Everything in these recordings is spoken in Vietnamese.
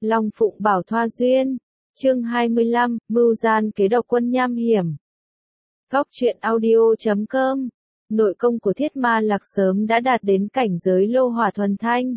Long Phụng Bảo Thoa Duyên. Chương 25, Mưu gian kế độc quân nham hiểm. Góc truyện audio.com. Nội công của Thiết Ma Lạc sớm đã đạt đến cảnh giới lô hỏa thuần thanh.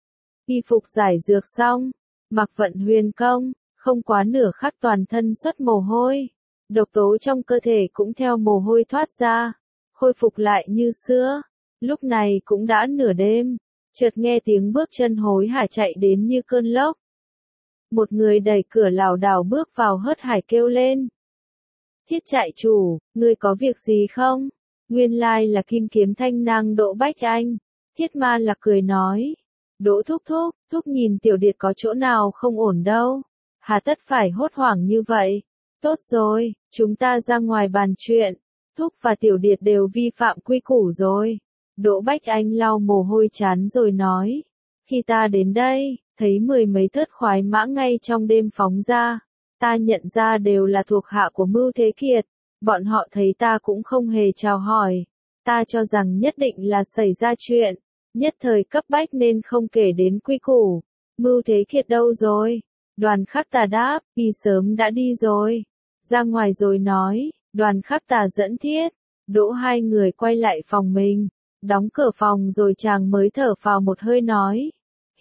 Y phục giải dược xong, mặc vận huyền công, không quá nửa khắc toàn thân xuất mồ hôi. Độc tố trong cơ thể cũng theo mồ hôi thoát ra, khôi phục lại như xưa. Lúc này cũng đã nửa đêm, chợt nghe tiếng bước chân hối hả chạy đến như cơn lốc. Một người đẩy cửa lảo đảo bước vào hớt hải kêu lên. Thiết trại chủ, ngươi có việc gì không? Nguyên lai là Kim Kiếm Thanh Nang Đỗ Bách Anh. Thiết Ma Lạc cười nói. Đỗ thúc thúc nhìn tiểu điệt có chỗ nào không ổn đâu. Hà tất phải hốt hoảng như vậy. Tốt rồi, chúng ta ra ngoài bàn chuyện. Thúc và tiểu điệt đều vi phạm quy củ rồi. Đỗ Bách Anh lau mồ hôi chán rồi nói. Khi ta đến đây, thấy mười mấy thớt khoái mã ngay trong đêm phóng ra. Ta nhận ra đều là thuộc hạ của Mưu Thế Kiệt. Bọn họ thấy ta cũng không hề chào hỏi. Ta cho rằng nhất định là xảy ra chuyện. Nhất thời cấp bách nên không kể đến quy củ. Mưu Thế Kiệt đâu rồi? Đoàn Khắc Tà đáp, y sớm đã đi rồi. Ra ngoài rồi nói, Đoàn Khắc Tà dẫn Thiết, Đỗ hai người quay lại phòng mình. Đóng cửa phòng rồi chàng mới thở phào một hơi nói.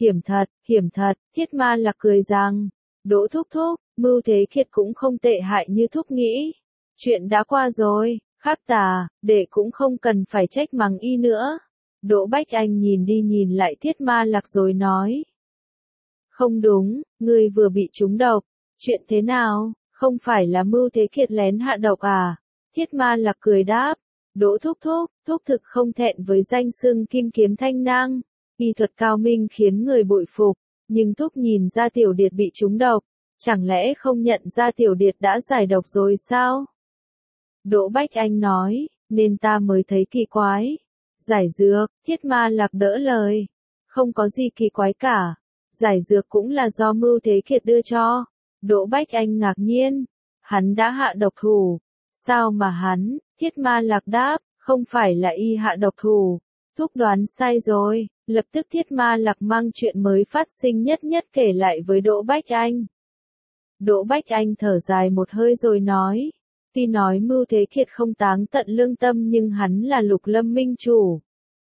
Hiểm thật, Thiết Ma Lạc cười rằng. Đỗ thúc, Mưu Thế Kiệt cũng không tệ hại như thúc nghĩ. Chuyện đã qua rồi, Khắc Tà, đệ cũng không cần phải trách mắng y nữa. Đỗ Bách Anh nhìn đi nhìn lại Thiết Ma Lạc rồi nói. Không đúng, ngươi vừa bị trúng độc. Chuyện thế nào, không phải là Mưu Thế Kiệt lén hạ độc à? Thiết Ma Lạc cười đáp. Đỗ thúc thực không thẹn với danh xưng Kim Kiếm Thanh Nang. Y thuật cao minh khiến người bội phục. Nhưng thúc nhìn ra tiểu điệt bị trúng độc. Chẳng lẽ không nhận ra tiểu điệt đã giải độc rồi sao? Đỗ Bách Anh nói, nên ta mới thấy kỳ quái. Giải dược, Thiết Ma Lạc đỡ lời. Không có gì kỳ quái cả. Giải dược cũng là do Mưu Thế Kiệt đưa cho. Đỗ Bách Anh ngạc nhiên. Hắn đã hạ độc thủ. Sao mà hắn? Thiết Ma Lạc đáp, không phải là y hạ độc thủ. Thúc đoán sai rồi. Lập tức Thiết Ma Lạc mang chuyện mới phát sinh nhất kể lại với Đỗ Bách Anh. Đỗ Bách Anh thở dài một hơi rồi nói. Tuy nói Mưu Thế Kiệt không táng tận lương tâm nhưng hắn là Lục Lâm minh chủ.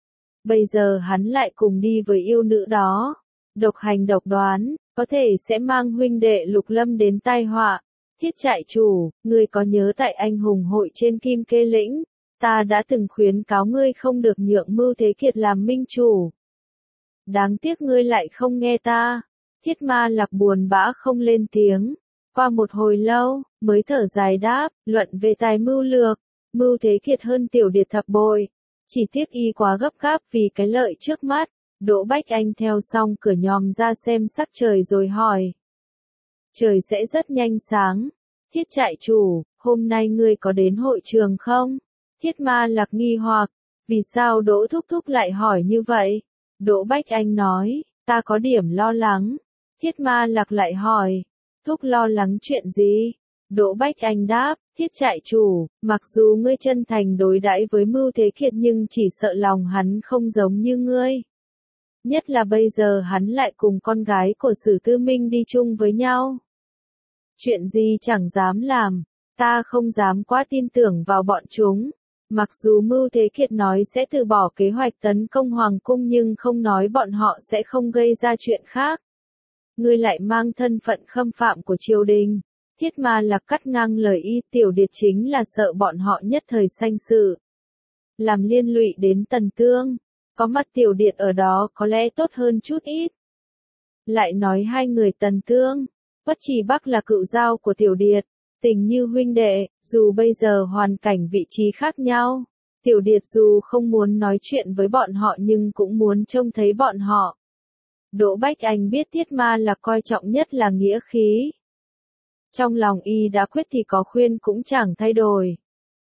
Bây giờ hắn lại cùng đi với yêu nữ đó. Độc hành độc đoán, có thể sẽ mang huynh đệ Lục Lâm đến tai họa. Thiết trại chủ, ngươi có nhớ tại anh hùng hội trên Kim Kê Lĩnh, ta đã từng khuyến cáo ngươi không được nhượng Mưu Thế Kiệt làm minh chủ. Đáng tiếc ngươi lại không nghe ta. Thiết Ma Lạc buồn bã không lên tiếng. Qua một hồi lâu, mới thở dài đáp, luận về tài mưu lược, Mưu Thế Kiệt hơn tiểu điệt thập bội. Chỉ tiếc y quá gấp gáp vì cái lợi trước mắt. Đỗ Bách Anh theo xong cửa nhòm ra xem sắc trời rồi hỏi. Trời sẽ rất nhanh sáng. Thiết trại chủ, hôm nay ngươi có đến hội trường không? Thiết Ma Lạc nghi hoặc, vì sao Đỗ thúc lại hỏi như vậy? Đỗ Bách Anh nói, ta có điểm lo lắng. Thiết Ma Lạc lại hỏi, thúc lo lắng chuyện gì? Đỗ Bách Anh đáp, thiết trại chủ, mặc dù ngươi chân thành đối đãi với Mưu Thế Kiệt nhưng chỉ sợ lòng hắn không giống như ngươi. Nhất là bây giờ hắn lại cùng con gái của Sử Tư Minh đi chung với nhau. Chuyện gì chẳng dám làm, ta không dám quá tin tưởng vào bọn chúng. Mặc dù Mưu Thế Kiệt nói sẽ từ bỏ kế hoạch tấn công Hoàng Cung nhưng không nói bọn họ sẽ không gây ra chuyện khác. Ngươi lại mang thân phận khâm phạm của triều đình. Thiết Ma Lạc cắt ngang lời y, tiểu điệt chính là sợ bọn họ nhất thời sanh sự. Làm liên lụy đến Tần Tương. Có mặt tiểu điệt ở đó có lẽ tốt hơn chút ít. Lại nói hai người Tần Tương. Bất Trì Bắc là cựu giao của tiểu điệt. Tình như huynh đệ, dù bây giờ hoàn cảnh vị trí khác nhau. Tiểu điệt dù không muốn nói chuyện với bọn họ nhưng cũng muốn trông thấy bọn họ. Đỗ Bách Anh biết Thiết Ma Lạc coi trọng nhất là nghĩa khí. Trong lòng y đã quyết thì có khuyên cũng chẳng thay đổi.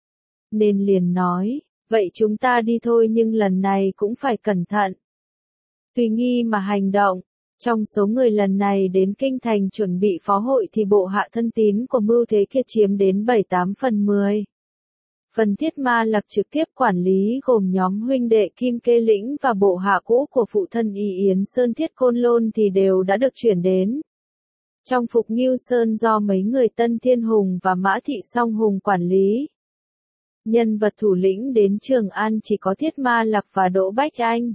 Nên liền nói, vậy chúng ta đi thôi nhưng lần này cũng phải cẩn thận. Tùy nghi mà hành động. Trong số người lần này đến Kinh Thành chuẩn bị phó hội thì bộ hạ thân tín của Mưu Thế Kiệt chiếm đến 7/8/10. Phần Thiết Ma Lạc trực tiếp quản lý gồm nhóm huynh đệ Kim Kê Lĩnh và bộ hạ cũ của phụ thân Y Yến Sơn Thiết Côn Lôn thì đều đã được chuyển đến. Trong Phục Ngưu Sơn do mấy người Tân Thiên Hùng và Mã Thị Song Hùng quản lý. Nhân vật thủ lĩnh đến Trường An chỉ có Thiết Ma Lạc và Đỗ Bách Anh.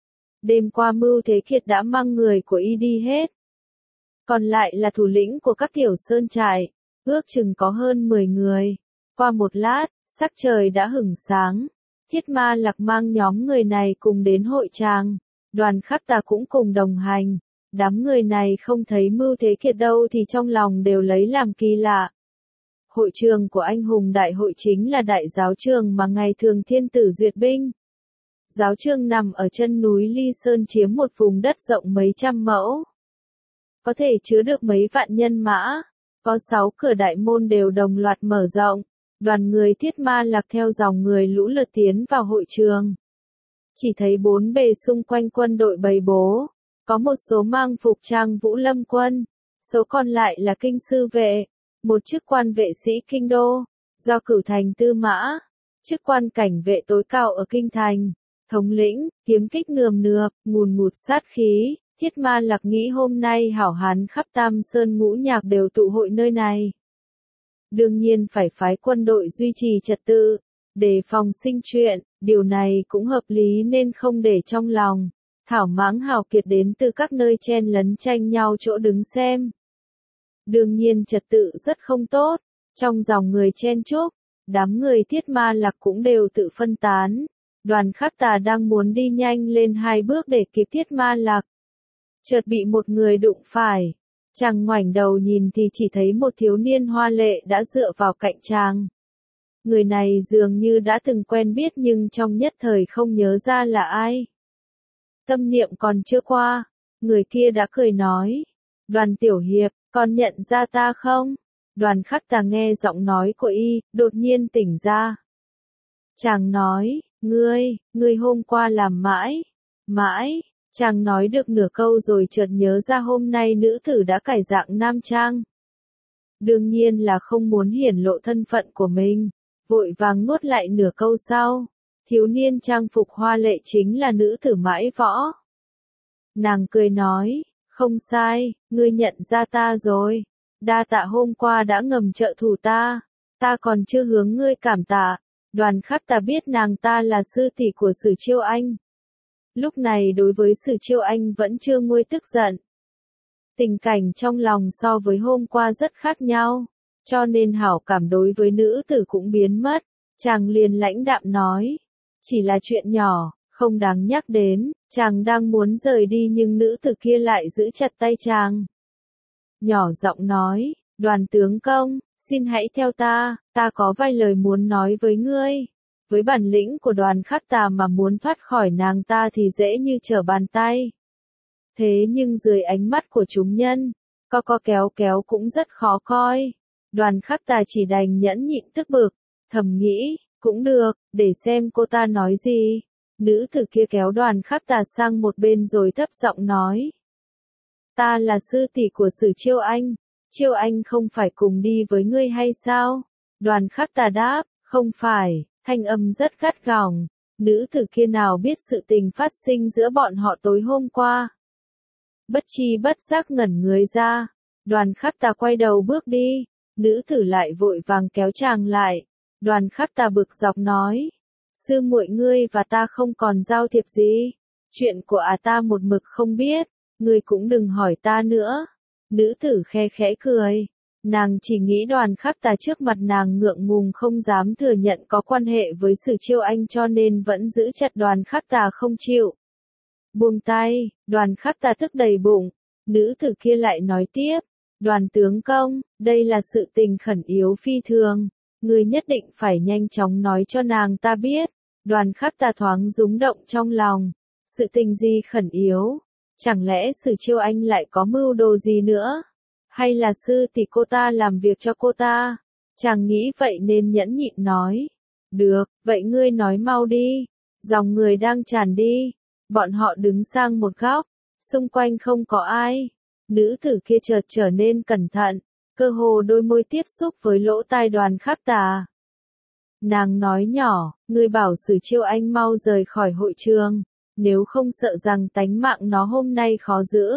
Đêm qua Mưu Thế Kiệt đã mang người của y đi hết. Còn lại là thủ lĩnh của các tiểu sơn trại, ước chừng có hơn 10 người. Qua một lát, sắc trời đã hửng sáng. Thiết Ma Lạc mang nhóm người này cùng đến hội tràng. Đoàn Khắc Tà cũng cùng đồng hành. Đám người này không thấy Mưu Thế Kiệt đâu thì trong lòng đều lấy làm kỳ lạ. Hội trường của anh hùng đại hội chính là đại giáo trường mà ngày thường thiên tử duyệt binh. Giáo trường nằm ở chân núi Ly Sơn chiếm một vùng đất rộng mấy trăm mẫu. Có thể chứa được mấy vạn nhân mã. Có 6 cửa đại môn đều đồng loạt mở rộng. Đoàn người Thiết Ma Lạc theo dòng người lũ lượt tiến vào hội trường. Chỉ thấy 4 bề xung quanh quân đội bày bố. Có một số mang phục trang Vũ Lâm quân. Số còn lại là kinh sư vệ. Một chức quan vệ sĩ kinh đô. Do cử thành tư mã. Chức quan cảnh vệ tối cao ở kinh thành. Thống lĩnh, kiếm kích nườm nượp, ngùn ngụt sát khí. Thiết Ma Lạc nghĩ hôm nay hảo hán khắp Tam Sơn ngũ nhạc đều tụ hội nơi này. Đương nhiên phải phái quân đội duy trì trật tự, để phòng sinh chuyện, điều này cũng hợp lý nên không để trong lòng. Thảo Mãng hào kiệt đến từ các nơi chen lấn tranh nhau chỗ đứng xem. Đương nhiên trật tự rất không tốt, trong dòng người chen chúc, đám người Thiết Ma Lạc cũng đều tự phân tán. Đoàn Khắc Tà đang muốn đi nhanh lên 2 bước để kịp Thiết Ma Lạc. Chợt bị một người đụng phải. Chàng ngoảnh đầu nhìn thì chỉ thấy một thiếu niên hoa lệ đã dựa vào cạnh chàng. Người này dường như đã từng quen biết nhưng trong nhất thời không nhớ ra là ai. Tâm niệm còn chưa qua, người kia đã cười nói. Đoàn tiểu hiệp, con nhận ra ta không? Đoàn Khắc Tà nghe giọng nói của y, đột nhiên tỉnh ra. Chàng nói, ngươi hôm qua làm mãi. Chàng nói được nửa câu rồi chợt nhớ ra hôm nay nữ tử đã cải dạng nam trang. Đương nhiên là không muốn hiển lộ thân phận của mình, vội vàng nuốt lại nửa câu sau. Thiếu niên trang phục hoa lệ chính là nữ tử Mãi Võ. Nàng cười nói, không sai, ngươi nhận ra ta rồi. Đa tạ hôm qua đã ngầm trợ thủ ta còn chưa hướng ngươi cảm tạ. Đoàn Khắc Tà biết nàng ta là sư tỷ của Sử Chiêu Anh. Lúc này đối với Sử Chiêu Anh vẫn chưa nguôi tức giận. Tình cảnh trong lòng so với hôm qua rất khác nhau, cho nên hảo cảm đối với nữ tử cũng biến mất. Chàng liền lãnh đạm nói, chỉ là chuyện nhỏ, không đáng nhắc đến. Chàng đang muốn rời đi nhưng nữ tử kia lại giữ chặt tay chàng. Nhỏ giọng nói, Đoàn tướng công, xin hãy theo ta có vài lời muốn nói với ngươi. Với bản lĩnh của Đoàn Khắc Tà mà muốn thoát khỏi nàng ta thì dễ như trở bàn tay. Thế nhưng dưới ánh mắt của chúng nhân, co kéo cũng rất khó coi. Đoàn Khắc Tà chỉ đành nhẫn nhịn tức bực, thầm nghĩ, cũng được, để xem cô ta nói gì. Nữ tử kia kéo Đoàn Khắc Tà sang một bên rồi thấp giọng nói. Ta là sư tỷ của Sử Chiêu Anh. Chiêu Anh không phải cùng đi với ngươi hay sao? Đoàn Khắc Tà đáp, không phải. Thanh âm rất gắt gỏng. Nữ tử kia nào biết sự tình phát sinh giữa bọn họ tối hôm qua. Bất chi bất giác ngẩn người ra. Đoàn Khắc Tà quay đầu bước đi. Nữ tử lại vội vàng kéo chàng lại. Đoàn Khắc Tà bực dọc nói. Sư muội ngươi và ta không còn giao thiệp gì. Chuyện của ta một mực không biết. Ngươi cũng đừng hỏi ta nữa. Nữ tử khe khẽ cười. Nàng chỉ nghĩ Đoàn Khắc Tà trước mặt nàng ngượng ngùng không dám thừa nhận có quan hệ với Sử Chiêu Anh cho nên vẫn giữ chặt Đoàn Khắc Tà không chịu. Buông tay, Đoàn Khắc Tà tức đầy bụng. Nữ tử kia lại nói tiếp. Đoàn tướng công, đây là sự tình khẩn yếu phi thường. Ngươi nhất định phải nhanh chóng nói cho nàng ta biết. Đoàn Khắc Tà thoáng rúng động trong lòng. Sự tình gì khẩn yếu? Chẳng lẽ Sử Chiêu Anh lại có mưu đồ gì nữa? Hay là sư tỷ cô ta làm việc cho cô ta? Chàng nghĩ vậy nên nhẫn nhịn nói. Được, vậy ngươi nói mau đi. Dòng người đang tràn đi. Bọn họ đứng sang một góc. Xung quanh không có ai. Nữ tử kia chợt trở nên cẩn thận. Cơ hồ đôi môi tiếp xúc với lỗ tai Đoàn Khắc Tà. Nàng nói nhỏ, ngươi bảo Sử Chiêu Anh mau rời khỏi hội trường. Nếu không sợ rằng tánh mạng nó hôm nay khó giữ.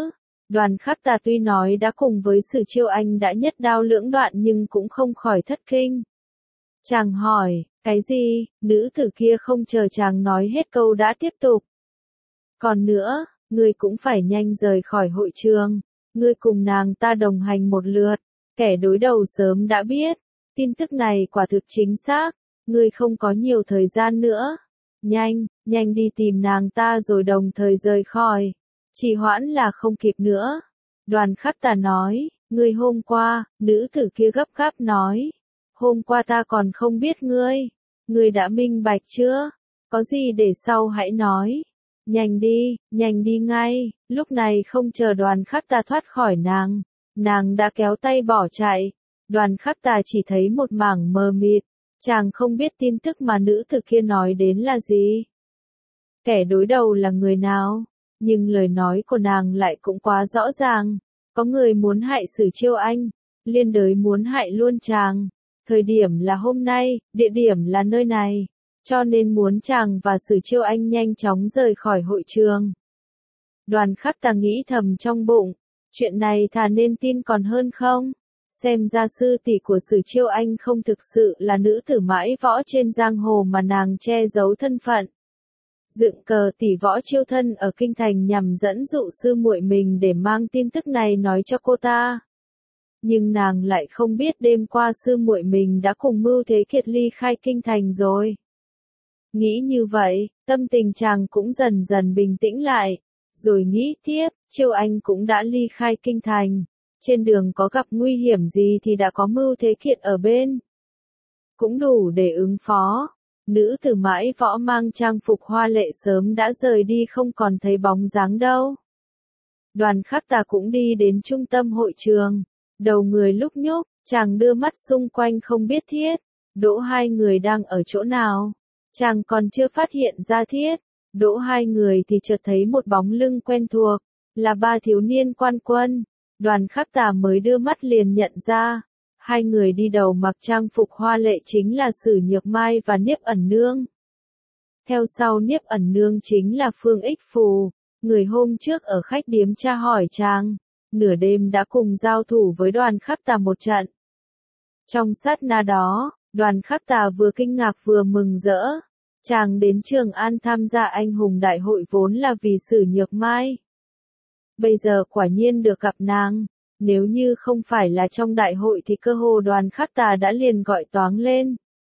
Đoàn Khắc Tà tuy nói đã cùng với Sử Chiêu Anh đã nhất đao lưỡng đoạn nhưng cũng không khỏi thất kinh. Chàng hỏi, cái gì? Nữ tử kia không chờ chàng nói hết câu đã tiếp tục. Còn nữa, ngươi cũng phải nhanh rời khỏi hội trường, ngươi cùng nàng ta đồng hành một lượt, kẻ đối đầu sớm đã biết, tin tức này quả thực chính xác, ngươi không có nhiều thời gian nữa. Nhanh đi tìm nàng ta rồi đồng thời rời khỏi, trì hoãn là không kịp nữa. Đoàn Khắc Tà nói, ngươi hôm qua, nữ tử kia gấp gáp nói, hôm qua ta còn không biết ngươi đã minh bạch chưa? Có gì để sau hãy nói. Nhanh đi ngay, lúc này không chờ Đoàn Khắc Tà thoát khỏi nàng đã kéo tay bỏ chạy. Đoàn Khắc Tà chỉ thấy một mảng mờ mịt, chàng không biết tin tức mà nữ tử kia nói đến là gì. Kẻ đối đầu là người nào, nhưng lời nói của nàng lại cũng quá rõ ràng, có người muốn hại Sử Chiêu Anh, liên đới muốn hại luôn chàng. Thời điểm là hôm nay, địa điểm là nơi này, cho nên muốn chàng và Sử Chiêu Anh nhanh chóng rời khỏi hội trường. Đoàn Khắc Tà nghĩ thầm trong bụng, chuyện này thà nên tin còn hơn không? Xem ra sư tỷ của Sử Chiêu Anh không thực sự là nữ tử mãi võ trên giang hồ mà nàng che giấu thân phận. Dựng cờ tỷ võ chiêu thân ở kinh thành nhằm dẫn dụ sư muội mình để mang tin tức này nói cho cô ta. Nhưng nàng lại không biết đêm qua sư muội mình đã cùng Mưu Thế Kiệt ly khai kinh thành rồi. Nghĩ như vậy, tâm tình chàng cũng dần dần bình tĩnh lại, rồi nghĩ tiếp, Chiêu Anh cũng đã ly khai kinh thành, trên đường có gặp nguy hiểm gì thì đã có Mưu Thế Kiệt ở bên. Cũng đủ để ứng phó. Nữ tử mãi võ mang trang phục hoa lệ sớm đã rời đi không còn thấy bóng dáng đâu. Đoàn Khắc Tà cũng đi đến trung tâm hội trường. Đầu người lúc nhúc, chàng đưa mắt xung quanh không biết Thiết, Đỗ hai người đang ở chỗ nào. Chàng còn chưa phát hiện ra Thiết, Đỗ hai người thì chợt thấy một bóng lưng quen thuộc, là ba thiếu niên quan quân. Đoàn Khắc Tà mới đưa mắt liền nhận ra. Hai người đi đầu mặc trang phục hoa lệ chính là Sử Nhược Mai và Niếp Ẩn Nương. Theo sau Niếp Ẩn Nương chính là Phương Ích Phù, người hôm trước ở khách điếm tra hỏi chàng, nửa đêm đã cùng giao thủ với Đoàn Khắc Tà một trận. Trong sát na đó, Đoàn Khắc Tà vừa kinh ngạc vừa mừng rỡ. Chàng đến Trường An tham gia anh hùng đại hội vốn là vì Sử Nhược Mai. Bây giờ quả nhiên được gặp nàng. Nếu như không phải là trong đại hội thì cơ hồ Đoàn Khắc Tà đã liền gọi toáng lên.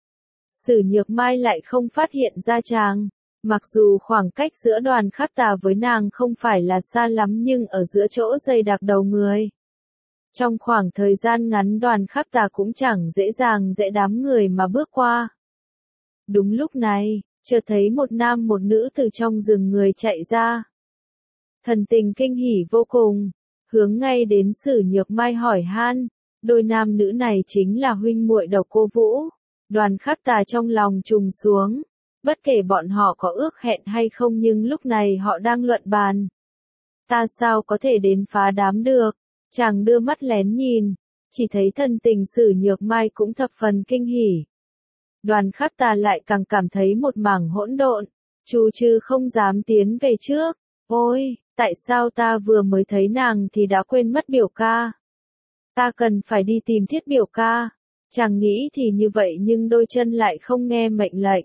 Sử Nhược Mai lại không phát hiện ra chàng. Mặc dù khoảng cách giữa Đoàn Khắc Tà với nàng không phải là xa lắm nhưng ở giữa chỗ dày đặc đầu người. Trong khoảng thời gian ngắn Đoàn Khắc Tà cũng chẳng dễ dàng dễ đám người mà bước qua. Đúng lúc này, chợt thấy một nam một nữ từ trong rừng người chạy ra. Thần tình kinh hỉ vô cùng. Hướng ngay đến Sử Nhược Mai hỏi han, đôi nam nữ này chính là huynh muội Độc Cô Vũ. Đoàn Khắc Tà trong lòng trùng xuống, bất kể bọn họ có ước hẹn hay không nhưng lúc này họ đang luận bàn. Ta sao có thể đến phá đám được? Chàng đưa mắt lén nhìn, chỉ thấy thần tình Sử Nhược Mai cũng thập phần kinh hỉ. Đoàn Khắc Tà lại càng cảm thấy một mảng hỗn độn, trù trừ không dám tiến về trước. Ôi! Tại sao ta vừa mới thấy nàng thì đã quên mất biểu ca? Ta cần phải đi tìm Thiết biểu ca. Chàng nghĩ thì như vậy nhưng đôi chân lại không nghe mệnh lệnh.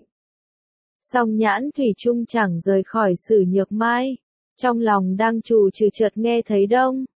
Song nhãn thủy chung chẳng rời khỏi Sử Nhược Mai. Trong lòng đang trù trừ chợt nghe thấy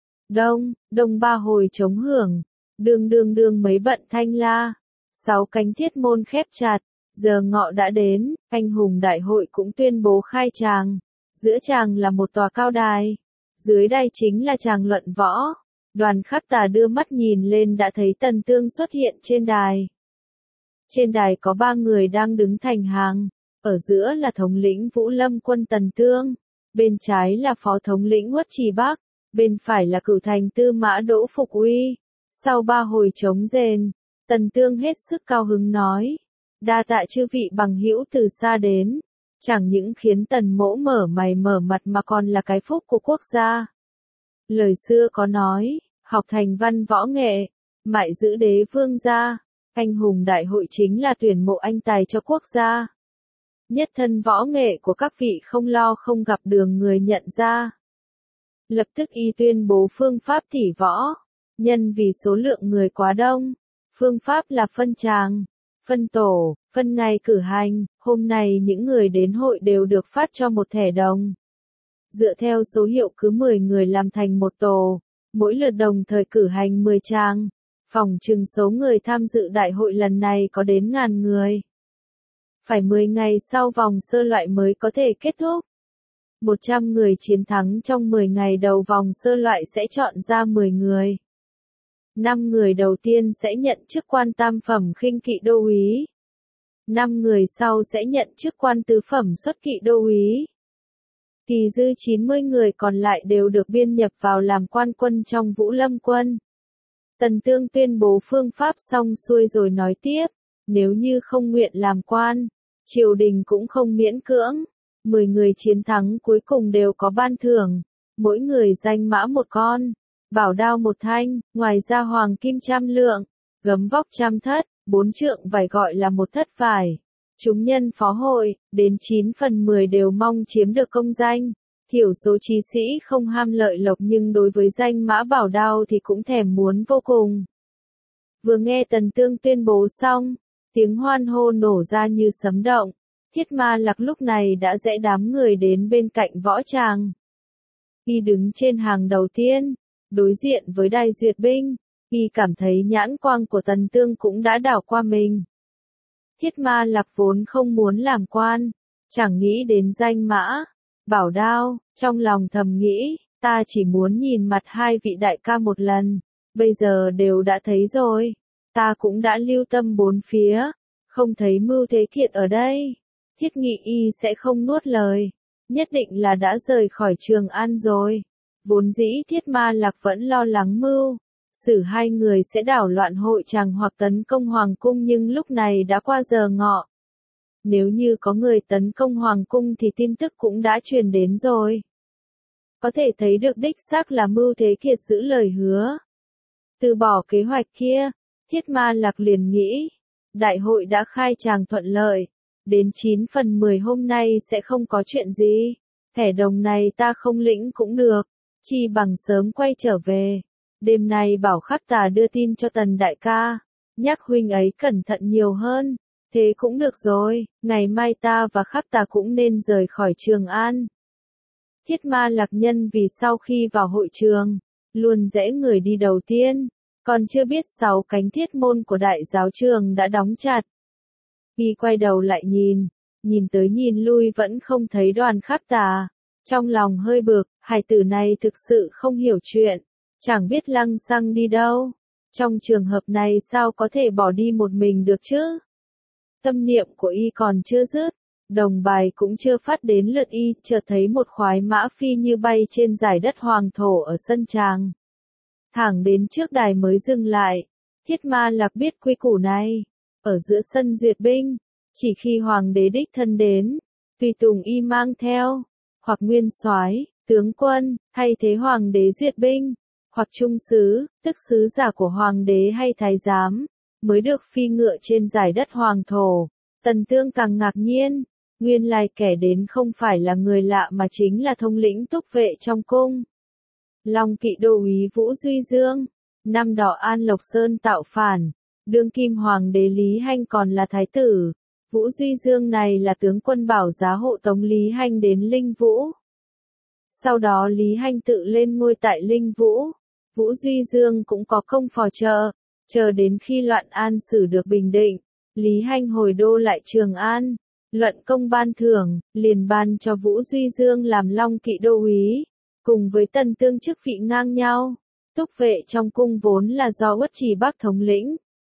đông ba hồi trống hưởng. Đương mấy bận thanh la. 6 cánh thiết môn khép chặt. Giờ ngọ đã đến, anh hùng đại hội cũng tuyên bố khai tràng. Giữa tràng là một tòa cao đài, dưới đài chính là tràng luận võ. Đoàn Khắc Tà đưa mắt nhìn lên đã thấy Tần Tương xuất hiện trên đài. Trên đài có 3 người đang đứng thành hàng, ở giữa là thống lĩnh Vũ Lâm quân Tần Tương, bên trái là phó thống lĩnh Uất Trì Bắc, bên phải là cửu thành tư mã Đỗ Phục Uy. Sau 3 hồi trống rền, Tần Tương hết sức cao hứng nói, đa tạ chư vị bằng hữu từ xa đến. Chẳng những khiến Tần Mỗ mở mày mở mặt mà còn là cái phúc của quốc gia. Lời xưa có nói, học thành văn võ nghệ, mại giữ đế vương gia, anh hùng đại hội chính là tuyển mộ anh tài cho quốc gia. Nhất thân võ nghệ của các vị không lo không gặp đường người nhận ra. Lập tức y tuyên bố phương pháp tỷ võ. Nhân vì số lượng người quá đông, phương pháp là phân tràng, phân tổ, phân ngày cử hành. Hôm nay những người đến hội đều được phát cho một thẻ đồng. Dựa theo số hiệu cứ 10 người làm thành một tổ, mỗi lượt đồng thời cử hành 10 tràng. Phỏng chừng số người tham dự đại hội lần này có đến ngàn người. Phải 10 ngày sau vòng sơ loại mới có thể kết thúc. 100 người chiến thắng trong 10 ngày đầu vòng sơ loại sẽ chọn ra 10 người. 5 người đầu tiên sẽ nhận chức quan tam phẩm khinh kỵ đô úy. 5 người sau sẽ nhận chức quan tứ phẩm xuất kỵ đô úy. Kỳ dư 90 người còn lại đều được biên nhập vào làm quan quân trong Vũ Lâm quân. Tần Tương tuyên bố phương pháp xong xuôi rồi nói tiếp, nếu như không nguyện làm quan, triều đình cũng không miễn cưỡng. 10 người chiến thắng cuối cùng đều có ban thưởng, mỗi người danh mã một con, bảo đao một thanh, ngoài ra hoàng kim 100 lượng, gấm vóc 100 thất, 4 trượng vải gọi là một thất vải. Chúng nhân phó hội, đến 9 phần 10 đều mong chiếm được công danh. Thiểu số trí sĩ không ham lợi lộc nhưng đối với danh mã bảo đao thì cũng thèm muốn vô cùng. Vừa nghe Tần Tương tuyên bố xong, tiếng hoan hô nổ ra như sấm động. Thiết Ma Lạc lúc này đã rẽ đám người đến bên cạnh võ tràng. Y đứng trên hàng đầu tiên, đối diện với đài duyệt binh, y cảm thấy nhãn quang của Tần Tương cũng đã đảo qua mình. Thiết Ma Lạc vốn không muốn làm quan, chẳng nghĩ đến danh mã, bảo đao, trong lòng thầm nghĩ, ta chỉ muốn nhìn mặt hai vị đại ca một lần, bây giờ đều đã thấy rồi, ta cũng đã lưu tâm bốn phía, không thấy Mưu Thế Kiệt ở đây. Thiết Nghị y sẽ không nuốt lời, nhất định là đã rời khỏi Trường An rồi. Vốn dĩ Thiết Ma Lạc vẫn lo lắng Mưu Sử hai người sẽ đảo loạn hội tràng hoặc tấn công hoàng cung nhưng lúc này đã qua giờ ngọ. Nếu như có người tấn công hoàng cung thì tin tức cũng đã truyền đến rồi. Có thể thấy được đích xác là Mưu Thế Kiệt giữ lời hứa. Từ bỏ kế hoạch kia, Thiết Ma Lạc liền nghĩ, đại hội đã khai tràng thuận lợi, đến 9 phần 10 hôm nay sẽ không có chuyện gì, thẻ đồng này ta không lĩnh cũng được, chi bằng sớm quay trở về. Đêm nay bảo Khắp Tà đưa tin cho Tần đại ca, nhắc huynh ấy cẩn thận nhiều hơn, thế cũng được rồi, ngày mai ta và Khắp Tà cũng nên rời khỏi Trường An. Thiết Ma Lạc nhân vì sau khi vào hội trường, luôn rẽ người đi đầu tiên, còn chưa biết 6 cánh thiết môn của đại giáo trường đã đóng chặt. Y quay đầu lại nhìn tới nhìn lui vẫn không thấy Đoàn Khắp Tà, trong lòng hơi bực, hải tử này thực sự không hiểu chuyện, chẳng biết lăng xăng đi đâu, trong trường hợp này sao có thể bỏ đi một mình được chứ? Tâm niệm của y còn chưa dứt, đồng bài cũng chưa phát đến lượt y, chợt thấy một khoái mã phi như bay trên dải đất hoàng thổ ở sân tràng. Thẳng đến trước đài mới dừng lại, Thiết Ma Lạc biết quy củ này, ở giữa sân duyệt binh, chỉ khi hoàng đế đích thân đến, tùy tùng y mang theo, hoặc nguyên soái, tướng quân, thay thế hoàng đế duyệt binh, hoặc trung sứ, tức sứ giả của hoàng đế hay thái giám, mới được phi ngựa trên dải đất hoàng thổ. Tần Tương càng ngạc nhiên, nguyên lai kẻ đến không phải là người lạ mà chính là thống lĩnh túc vệ trong cung. Long kỵ đô úy Vũ Duy Dương, năm đó An Lộc Sơn tạo phản, đương kim hoàng đế Lý Hanh còn là thái tử. Vũ Duy Dương này là tướng quân bảo giá hộ tống Lý Hanh đến Linh Vũ. Sau đó Lý Hanh tự lên ngôi tại Linh Vũ. Vũ Duy Dương cũng có công phò trợ, chờ đến khi loạn an sử được bình định, Lý Hanh hồi đô lại Trường An, luận công ban thưởng, liền ban cho Vũ Duy Dương làm Long kỵ đô úy, cùng với Tần Tương chức vị ngang nhau. Túc vệ trong cung vốn là do Uất Trì Bắc thống lĩnh.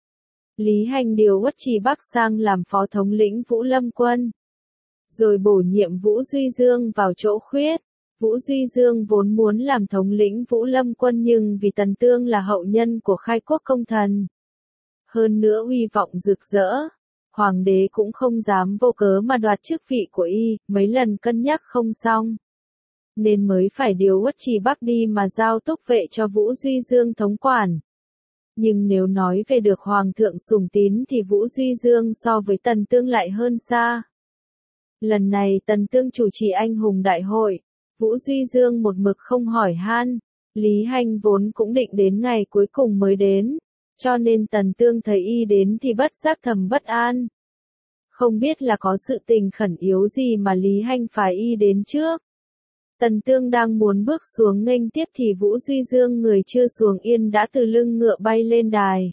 Lý Hanh điều Uất Trì Bắc sang làm phó thống lĩnh Vũ Lâm quân, rồi bổ nhiệm Vũ Duy Dương vào chỗ khuyết. Vũ Duy Dương vốn muốn làm thống lĩnh Vũ Lâm quân nhưng vì Tần Tương là hậu nhân của khai quốc công thần, hơn nữa uy vọng rực rỡ, hoàng đế cũng không dám vô cớ mà đoạt chức vị của y, mấy lần cân nhắc không xong, nên mới phải điều Uất Trì Bắc đi mà giao túc vệ cho Vũ Duy Dương thống quản. Nhưng nếu nói về được hoàng thượng sủng tín thì Vũ Duy Dương so với Tần Tương lại hơn xa. Lần này Tần Tương chủ trì anh hùng đại hội, Vũ Duy Dương một mực không hỏi han. Lý Hành vốn cũng định đến ngày cuối cùng mới đến, cho nên Tần Tương thấy y đến thì bất giác thầm bất an. Không biết là có sự tình khẩn yếu gì mà Lý Hành phải y đến trước. Tần Tương đang muốn bước xuống nghênh tiếp thì Vũ Duy Dương người chưa xuống yên đã từ lưng ngựa bay lên đài.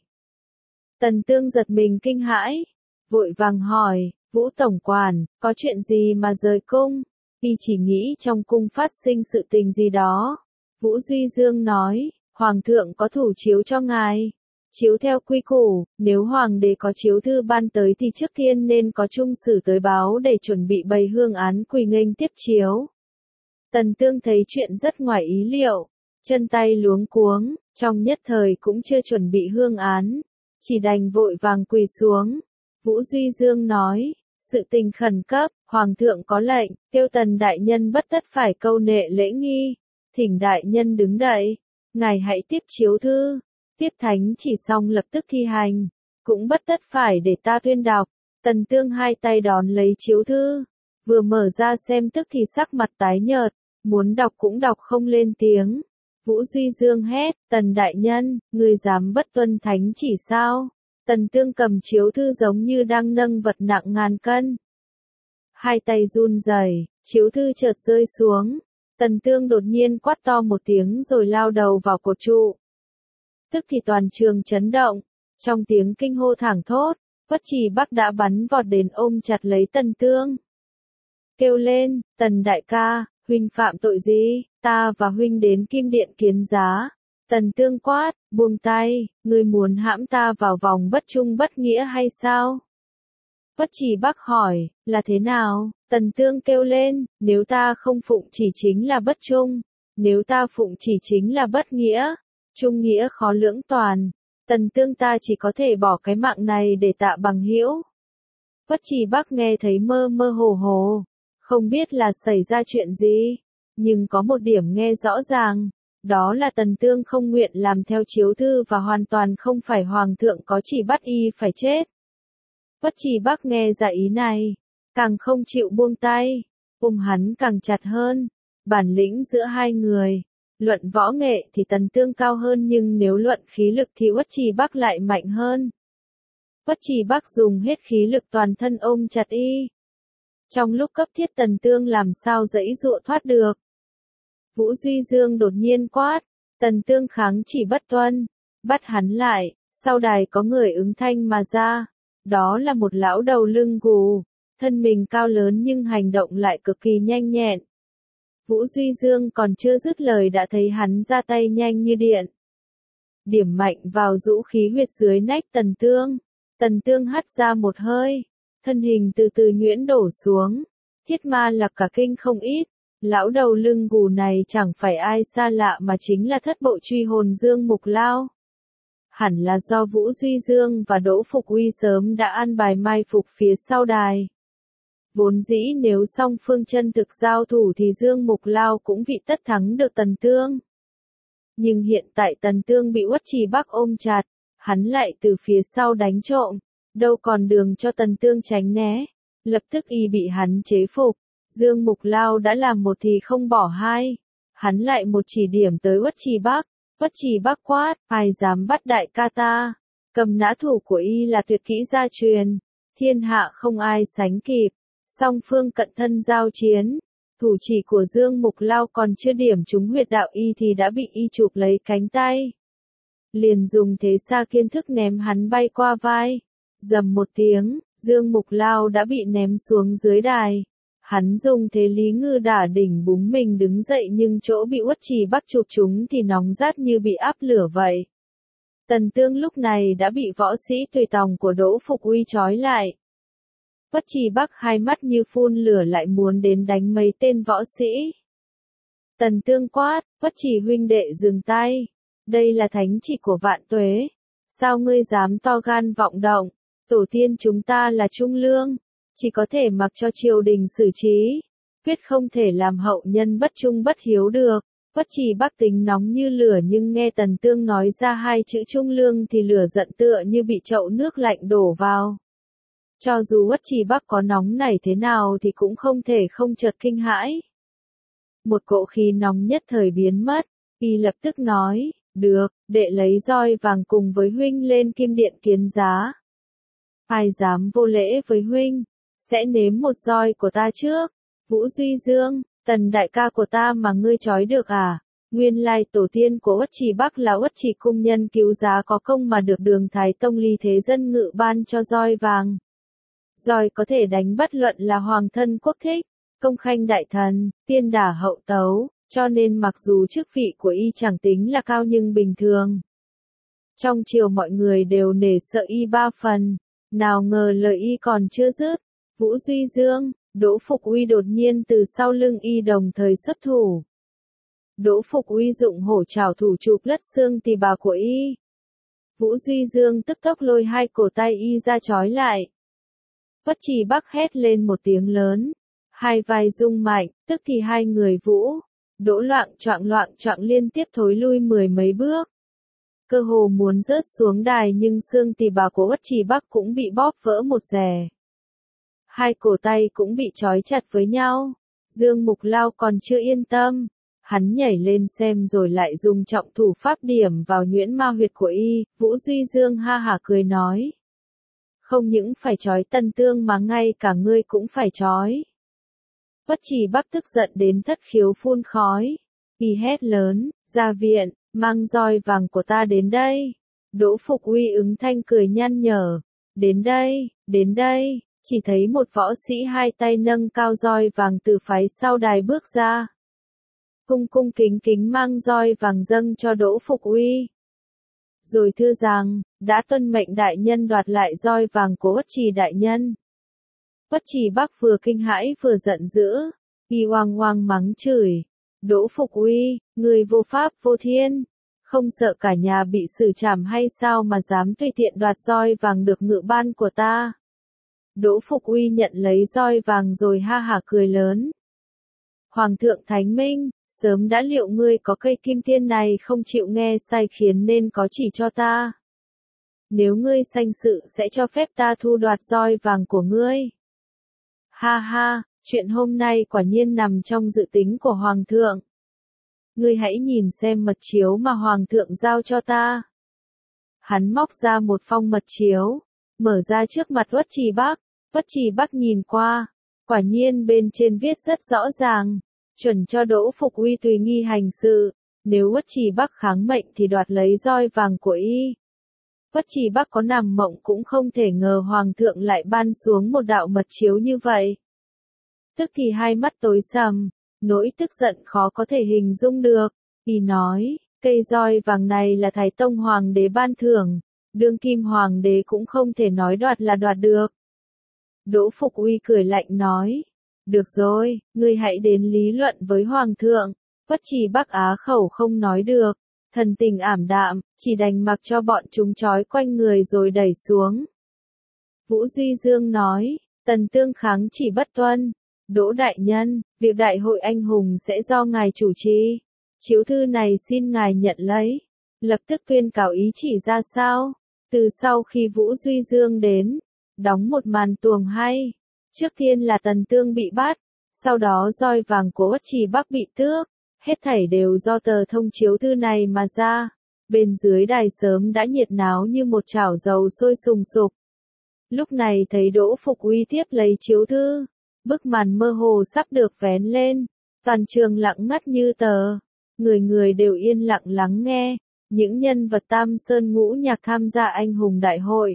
Tần Tương giật mình kinh hãi, vội vàng hỏi, Vũ Tổng Quản, có chuyện gì mà rời cung? Y chỉ nghĩ trong cung phát sinh sự tình gì đó. Vũ Duy Dương nói, Hoàng thượng có thủ chiếu cho ngài. Chiếu theo quy củ, nếu Hoàng đế có chiếu thư ban tới thì trước tiên nên có trung sử tới báo để chuẩn bị bày hương án quỳ nghênh tiếp chiếu. Tần Tương thấy chuyện rất ngoài ý liệu, chân tay luống cuống, trong nhất thời cũng chưa chuẩn bị hương án, chỉ đành vội vàng quỳ xuống. Vũ Duy Dương nói, sự tình khẩn cấp, Hoàng thượng có lệnh, kêu Tần đại nhân bất tất phải câu nệ lễ nghi, thỉnh đại nhân đứng dậy, ngài hãy tiếp chiếu thư, tiếp thánh chỉ xong lập tức thi hành, cũng bất tất phải để ta tuyên đọc. Tần Tương hai tay đón lấy chiếu thư, vừa mở ra xem tức thì sắc mặt tái nhợt, muốn đọc cũng đọc không lên tiếng. Vũ Duy Dương hét, Tần đại nhân, người dám bất tuân thánh chỉ sao? Tần Tương cầm chiếu thư giống như đang nâng vật nặng ngàn cân. Hai tay run rẩy, chiếu thư chợt rơi xuống. Tần Tương đột nhiên quát to một tiếng rồi lao đầu vào cột trụ. Tức thì toàn trường chấn động, trong tiếng kinh hô thảng thốt, Quách Trì Bắc đã bắn vọt đến ôm chặt lấy Tần Tương. Kêu lên, Tần đại ca, huynh phạm tội gì, ta và huynh đến Kim Điện kiến giá. Tần Tương quát, buông tay, ngươi muốn hãm ta vào vòng bất trung bất nghĩa hay sao? Quách Trì Bắc hỏi, là thế nào? Tần Tương kêu lên, nếu ta không phụng chỉ chính là bất trung, nếu ta phụng chỉ chính là bất nghĩa, trung nghĩa khó lưỡng toàn. Tần Tương ta chỉ có thể bỏ cái mạng này để tạ bằng hữu. Quách Trì Bắc nghe thấy mơ mơ hồ hồ, không biết là xảy ra chuyện gì, nhưng có một điểm nghe rõ ràng, đó là Tần Tương không nguyện làm theo chiếu thư và hoàn toàn không phải Hoàng thượng có chỉ bắt y phải chết. Quách Trì Bắc nghe ra ý này, càng không chịu buông tay, ôm hắn càng chặt hơn. Bản lĩnh giữa hai người, luận võ nghệ thì Tần Tương cao hơn nhưng nếu luận khí lực thì Quách Trì Bắc lại mạnh hơn. Quách Trì Bắc dùng hết khí lực toàn thân ôm chặt y. Trong lúc cấp thiết Tần Tương làm sao giãy giụa thoát được. Vũ Duy Dương đột nhiên quát, Tần Tương kháng chỉ bất tuân, bắt hắn lại, sau đài có người ứng thanh mà ra. Đó là một lão đầu lưng gù, thân mình cao lớn nhưng hành động lại cực kỳ nhanh nhẹn. Vũ Duy Dương còn chưa dứt lời đã thấy hắn ra tay nhanh như điện. Điểm mạnh vào rũ khí huyệt dưới nách Tần Tương. Tần Tương hắt ra một hơi, thân hình từ từ nhuyễn đổ xuống. Thiết Ma Lạc cả kinh không ít. Lão đầu lưng gù này chẳng phải ai xa lạ mà chính là thất bộ truy hồn Dương Mục Lao. Hẳn là do Vũ Duy Dương và Đỗ Phục Uy sớm đã an bài mai phục phía sau đài. Vốn dĩ nếu song phương chân thực giao thủ thì Dương Mục Lao cũng vị tất thắng được Tần Tương. Nhưng hiện tại Tần Tương bị Quách Trì Bắc ôm chặt, hắn lại từ phía sau đánh trộm, đâu còn đường cho Tần Tương tránh né. Lập tức y bị hắn chế phục, Dương Mục Lao đã làm một thì không bỏ hai. Hắn lại một chỉ điểm tới Quách Trì Bắc. Quách Trì Bắc quát, ai dám bắt đại ca ta? Cầm nã thủ của y là tuyệt kỹ gia truyền, thiên hạ không ai sánh kịp. Song phương cận thân giao chiến, thủ chỉ của Dương Mục Lao còn chưa điểm trúng huyệt đạo y thì đã bị y chụp lấy cánh tay. Liền dùng thế xa kiên thức ném hắn bay qua vai. Dầm một tiếng, Dương Mục Lao đã bị ném xuống dưới đài. Hắn dùng thế Lý Ngư đả đỉnh búng mình đứng dậy nhưng chỗ bị Quách Trì Bắc chụp chúng thì nóng rát như bị áp lửa vậy. Tần Tương lúc này đã bị võ sĩ tùy tòng của Đỗ Phục Uy trói lại. Quách Trì Bắc hai mắt như phun lửa lại muốn đến đánh mấy tên võ sĩ. Tần Tương quát, Quách Trì huynh đệ dừng tay. Đây là thánh chỉ của Vạn Tuế. Sao ngươi dám to gan vọng động? Tổ tiên chúng ta là trung lương, chỉ có thể mặc cho triều đình xử trí, quyết không thể làm hậu nhân bất trung bất hiếu được. Quách Trì Bắc tính nóng như lửa nhưng nghe Tần Tương nói ra hai chữ trung lương thì lửa giận tựa như bị chậu nước lạnh đổ vào. Cho dù Quách Trì Bắc có nóng nảy thế nào thì cũng không thể không chợt kinh hãi. một cỗ khí nóng nhất thời biến mất, y lập tức nói, được, đệ lấy roi vàng cùng với huynh lên kim điện kiến giá. Ai dám vô lễ với huynh, sẽ nếm một roi của ta trước. Vũ Duy Dương, Tần đại ca của ta mà ngươi trói được à? Nguyên lai tổ tiên của Uất Trì Bắc là Uất Trì cung nhân cứu giá có công mà được Đường Thái Tông Ly Thế Dân ngự ban cho roi vàng. Roi có thể đánh bất luận là hoàng thân quốc thích, công khanh đại thần, tiên đả hậu tấu, cho nên mặc dù chức vị của y chẳng tính là cao nhưng bình thường. Trong triều mọi người đều nể sợ y ba phần, nào ngờ lời y còn chưa dứt. Vũ Duy Dương, Đỗ Phục Uy đột nhiên từ sau lưng y đồng thời xuất thủ. Đỗ Phục Uy dụng hổ trảo thủ chụp lất xương tỳ bà của y. Vũ Duy Dương tức tốc lôi hai cổ tay y ra trói lại. Uất Trì Bắc hét lên một tiếng lớn. Hai vai rung mạnh, tức thì hai người Vũ, Đỗ loạng choạng liên tiếp thối lui mười mấy bước. Cơ hồ muốn rớt xuống đài nhưng xương tỳ bà của Uất Trì Bắc cũng bị bóp vỡ một rè. Hai cổ tay cũng bị trói chặt với nhau. Dương Mục Lao còn chưa yên tâm. Hắn nhảy lên xem rồi lại dùng trọng thủ pháp điểm vào nhuyễn ma huyệt của y. Vũ Duy Dương ha hả cười nói. Không những phải trói Tần Tương mà ngay cả ngươi cũng phải trói. Uất Trì Bắc tức giận đến thất khiếu phun khói. Y hét lớn, ra viện, mang roi vàng của ta đến đây. Đỗ Phục Uy ứng thanh cười nhăn nhở. Đến đây, chỉ thấy một võ sĩ hai tay nâng cao roi vàng từ phái sau đài bước ra. Cung cung kính kính mang roi vàng dâng cho Đỗ Phục Uy. Rồi thưa rằng, đã tuân mệnh đại nhân đoạt lại roi vàng của Uất Trì đại nhân. Uất Trì Bắc vừa kinh hãi vừa giận dữ, y oang oang mắng chửi. Đỗ Phục Uy, người vô pháp vô thiên, không sợ cả nhà bị xử trảm hay sao mà dám tùy tiện đoạt roi vàng được ngự ban của ta. Đỗ Phục Uy nhận lấy roi vàng rồi ha hả cười lớn. Hoàng thượng Thánh Minh, sớm đã liệu ngươi có cây kim tiên này không chịu nghe sai khiến nên có chỉ cho ta. Nếu ngươi sanh sự sẽ cho phép ta thu đoạt roi vàng của ngươi. Ha ha, chuyện hôm nay quả nhiên nằm trong dự tính của Hoàng thượng. Ngươi hãy nhìn xem mật chiếu mà Hoàng thượng giao cho ta. Hắn móc ra một phong mật chiếu, mở ra trước mặt Uất Trì Bắc. Uất Trì Bắc nhìn qua, quả nhiên bên trên viết rất rõ ràng, chuẩn cho Đỗ Phục Uy tùy nghi hành sự, nếu Uất Trì Bắc kháng mệnh thì đoạt lấy roi vàng của y. Uất Trì Bắc có nằm mộng cũng không thể ngờ Hoàng thượng lại ban xuống một đạo mật chiếu như vậy. Tức thì hai mắt tối sầm, nỗi tức giận khó có thể hình dung được, y nói, cây roi vàng này là Thái Tông Hoàng đế ban thưởng, đương kim Hoàng đế cũng không thể nói đoạt là đoạt được. Đỗ Phục Uy cười lạnh nói, được rồi, ngươi hãy đến lý luận với Hoàng thượng. Uất Trì Bắc á khẩu không nói được, thần tình ảm đạm, chỉ đành mặc cho bọn chúng trói quanh người rồi đẩy xuống. Vũ Duy Dương nói, Tần Tương kháng chỉ bất tuân. Đỗ đại nhân, việc đại hội anh hùng sẽ do ngài chủ trì. Chiếu thư này xin ngài nhận lấy. Lập tức tuyên cáo ý chỉ ra sao. Từ sau khi Vũ Duy Dương đến, đóng một màn tuồng hay. Trước tiên là Tần Tương bị bắt, sau đó roi vàng của Uất Trì Bắc bị tước. Hết thảy đều do tờ thông chiếu thư này mà ra. Bên dưới đài sớm đã nhiệt náo như một chảo dầu sôi sùng sục. Lúc này thấy Đỗ Phục Uy tiếp lấy chiếu thư. Bức màn mơ hồ sắp được vén lên. Toàn trường lặng ngắt như tờ. Người người đều yên lặng lắng nghe. Những nhân vật Tam Sơn Ngũ Nhạc tham gia anh hùng đại hội.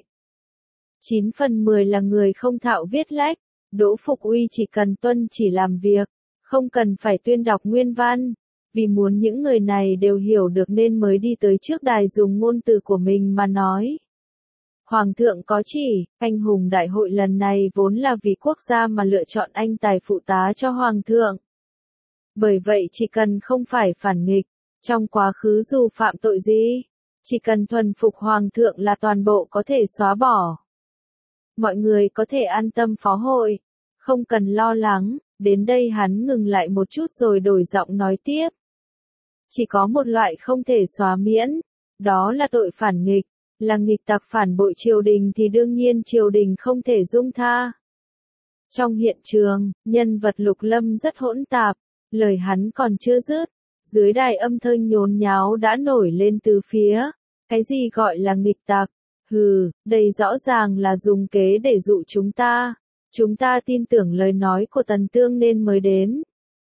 9 phần 10 là người không thạo viết lách. Đỗ Phục Uy chỉ cần tuân chỉ làm việc. Không cần phải tuyên đọc nguyên văn. Vì muốn những người này đều hiểu được nên mới đi tới trước đài dùng ngôn từ của mình mà nói. Hoàng thượng có chỉ, anh hùng đại hội lần này vốn là vì quốc gia mà lựa chọn anh tài phụ tá cho Hoàng thượng. Bởi vậy chỉ cần không phải phản nghịch, trong quá khứ dù phạm tội gì, chỉ cần thuần phục Hoàng thượng là toàn bộ có thể xóa bỏ. Mọi người có thể an tâm phó hội, không cần lo lắng. Đến đây hắn ngừng lại một chút rồi đổi giọng nói tiếp. Chỉ có một loại không thể xóa miễn, đó là tội phản nghịch, là nghịch tặc phản bội triều đình thì đương nhiên triều đình không thể dung tha. Trong hiện trường, nhân vật Lục Lâm rất hỗn tạp, Lời hắn còn chưa dứt, dưới đài âm thanh nhốn nháo đã nổi lên từ phía. Cái gì gọi là nghịch tặc? Hừ, đây rõ ràng là dùng kế để dụ chúng ta. Chúng ta tin tưởng lời nói của Tần Tương nên mới đến.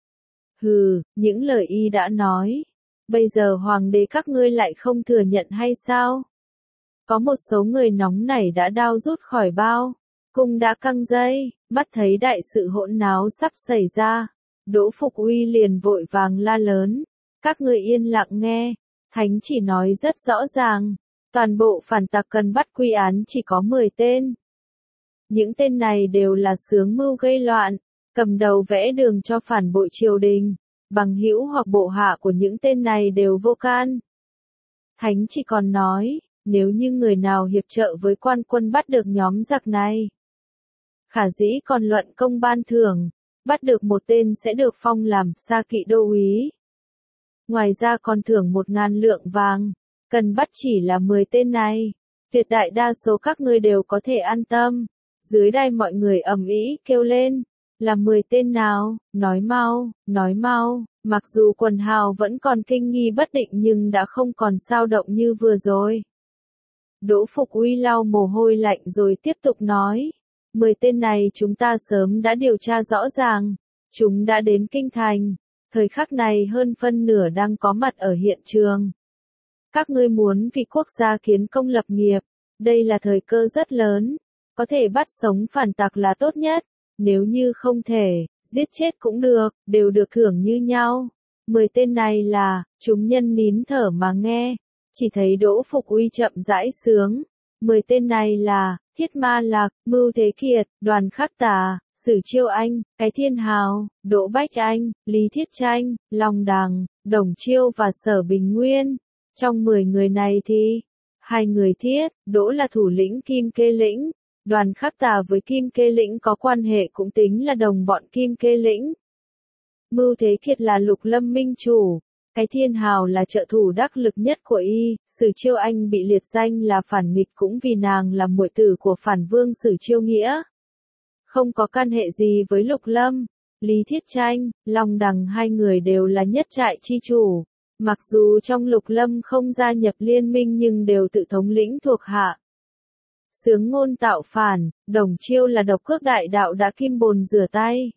Hừ, những lời y đã nói. Bây giờ hoàng đế các ngươi lại không thừa nhận hay sao? Có một số người nóng nảy đã đao rút khỏi bao. Cung đã căng dây, mắt thấy đại sự hỗn náo sắp xảy ra. Đỗ Phục Uy liền vội vàng la lớn. Các ngươi yên lặng nghe. Thánh chỉ nói rất rõ ràng. Toàn bộ phản tặc cần bắt quy án chỉ có 10 tên. Những tên này đều là xướng mưu gây loạn, cầm đầu vẽ đường cho phản bội triều đình, bằng hữu hoặc bộ hạ của những tên này đều vô can. Thánh chỉ còn nói, nếu như người nào hiệp trợ với quan quân bắt được nhóm giặc này, khả dĩ còn luận công ban thưởng, bắt được một tên sẽ được phong làm sa kỵ đô úy. Ngoài ra còn thưởng 1.000 lượng vàng, cần bắt chỉ là 10 tên này, tuyệt đại đa số các ngươi đều có thể an tâm. Dưới đài mọi người ầm ĩ kêu lên, là 10 tên nào, nói mau, mặc dù quần hào vẫn còn kinh nghi bất định nhưng đã không còn sao động như vừa rồi. Đỗ Phục Uy lau mồ hôi lạnh rồi tiếp tục nói, 10 tên này chúng ta sớm đã điều tra rõ ràng, chúng đã đến kinh thành, thời khắc này hơn phân nửa đang có mặt ở hiện trường. Các ngươi muốn vì quốc gia kiến công lập nghiệp, đây là thời cơ rất lớn. Có thể bắt sống phản tặc là tốt nhất, nếu như không thể, giết chết cũng được, đều được thưởng như nhau. 10 tên này là, chúng nhân nín thở mà nghe, chỉ thấy Đỗ Phục Uy chậm rãi sướng. 10 tên này là, Thiết Ma Lạc, Mưu Thế Kiệt, Đoàn Khắc Tà, Sử Chiêu Anh, Cái Thiên Hào, Đỗ Bách Anh, Lý Thiết Tranh, Long Đằng, Đồng Chiêu và Sở Bình Nguyên. Trong 10 người này thì, 2 người Thiết, Đỗ là thủ lĩnh Kim Kê Lĩnh. Đoàn Khắc Tà với Kim Kê Lĩnh có quan hệ cũng tính là đồng bọn Kim Kê Lĩnh. Mưu Thế Kiệt là Lục Lâm minh chủ, Cái Thiên Hào là trợ thủ đắc lực nhất của y, Sử Chiêu Anh bị liệt danh là phản nghịch cũng vì nàng là muội tử của phản vương Sử Chiêu Nghĩa. Không có can hệ gì với Lục Lâm, Lý Thiết Tranh, Long Đằng hai người đều là nhất trại chi chủ. Mặc dù trong Lục Lâm không gia nhập liên minh nhưng đều tự thống lĩnh thuộc hạ. Xướng ngôn tạo phản, Đồng Chiêu là độc cước đại đạo đã kim bồn rửa tay.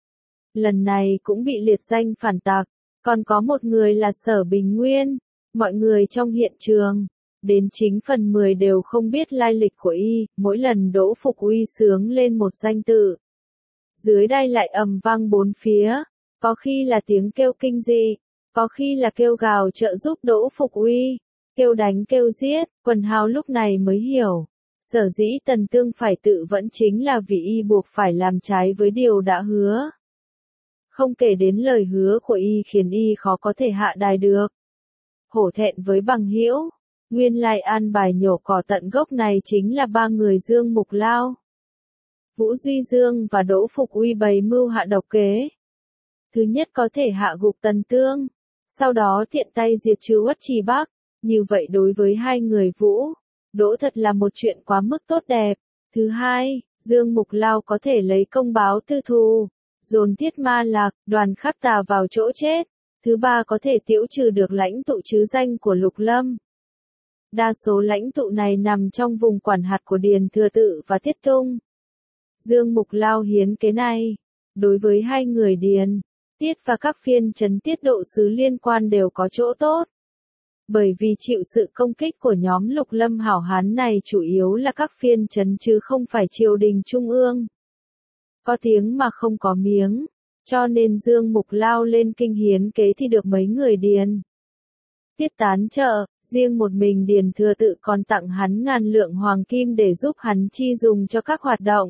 Lần này cũng bị liệt danh phản tặc, còn có một người là Sở Bình Nguyên. Mọi người trong hiện trường, đến chính phần 10 đều không biết lai lịch của y, mỗi lần Đỗ Phục Uy sướng lên một danh tự. Dưới đài lại ầm vang bốn phía, có khi là tiếng kêu kinh dị, có khi là kêu gào trợ giúp Đỗ Phục Uy, kêu đánh kêu giết, quần hào lúc này mới hiểu. Sở dĩ Tần Tương phải tự vẫn chính là vì y buộc phải làm trái với điều đã hứa. Không kể đến lời hứa của y khiến y khó có thể hạ đài được. Hổ thẹn với bằng hữu, nguyên lai an bài nhổ cỏ tận gốc này chính là 3 người Dương Mục Lao. Vũ Duy Dương và Đỗ Phục Uy bày mưu hạ độc kế. Thứ nhất có thể hạ gục Tần Tương, sau đó tiện tay diệt trừ Uất Trì Bắc. Như vậy đối với hai người Vũ, Đỗ thật là một chuyện quá mức tốt đẹp. Thứ hai, Dương Mục Lao có thể lấy công báo tư thù, dồn Thiết Ma Lạc, Đoàn Khắc Tà vào chỗ chết. Thứ ba có thể tiễu trừ được lãnh tụ chứ danh của Lục Lâm. Đa số lãnh tụ này nằm trong vùng quản hạt của Điền Thừa Tự và Thiết Tung. Dương Mục Lao hiến kế này, đối với hai người Điền, Tiết và các phiên trấn tiết độ sứ liên quan đều có chỗ tốt. Bởi vì chịu sự công kích của nhóm Lục Lâm hảo hán này chủ yếu là các phiên trấn chứ không phải triều đình trung ương. Có tiếng mà không có miếng, cho nên Dương Mục Lao lên kinh hiến kế thì được mấy người Điền Tiết tán trợ, riêng một mình Điền Thừa Tự còn tặng hắn 1000 lượng hoàng kim để giúp hắn chi dùng cho các hoạt động.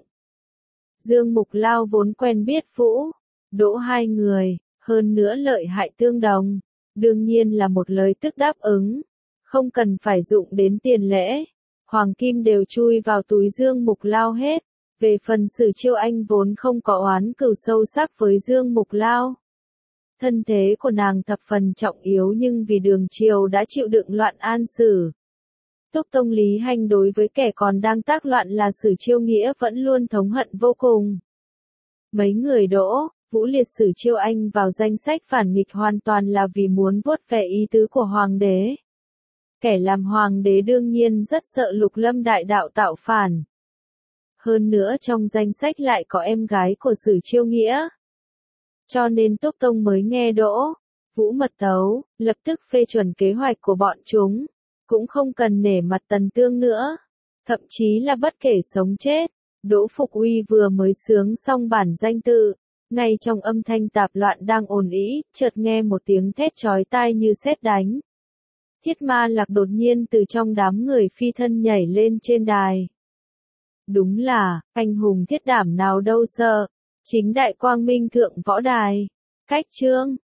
Dương Mục Lao vốn quen biết Vũ, Đỗ hai người, hơn nữa lợi hại tương đồng, đương nhiên là một lời tức đáp ứng, không cần phải dụng đến tiền lễ, hoàng kim đều chui vào túi Dương Mục Lao hết. Về phần Sử Chiêu Anh vốn không có oán cừu sâu sắc với Dương Mục Lao. Thân thế của nàng thập phần trọng yếu nhưng vì đường triều đã chịu đựng loạn An Sử. Túc Tông Lý Hành đối với kẻ còn đang tác loạn là Sử Chiêu Nghĩa vẫn luôn thống hận vô cùng. Mấy người Đỗ, Vũ liệt sử Chiêu Anh vào danh sách phản nghịch hoàn toàn là vì muốn vuốt ve ý tứ của hoàng đế. Kẻ làm hoàng đế đương nhiên rất sợ Lục Lâm đại đạo tạo phản. Hơn nữa trong danh sách lại có em gái của Sử Chiêu Nghĩa. Cho nên Túc Tông mới nghe Đỗ Vũ mật tấu, lập tức phê chuẩn kế hoạch của bọn chúng. Cũng không cần nể mặt Tần Tương nữa. Thậm chí là bất kể sống chết. Đỗ Phục Uy vừa mới sướng xong bản danh tự. Ngay trong âm thanh tạp loạn đang ồn ĩ, chợt nghe một tiếng thét chói tai như sét đánh. Thiết Ma Lạc đột nhiên từ trong đám người phi thân nhảy lên trên đài. Đúng là, anh hùng thiết đảm nào đâu sợ. Chính đại quang minh thượng võ đài. Cách chương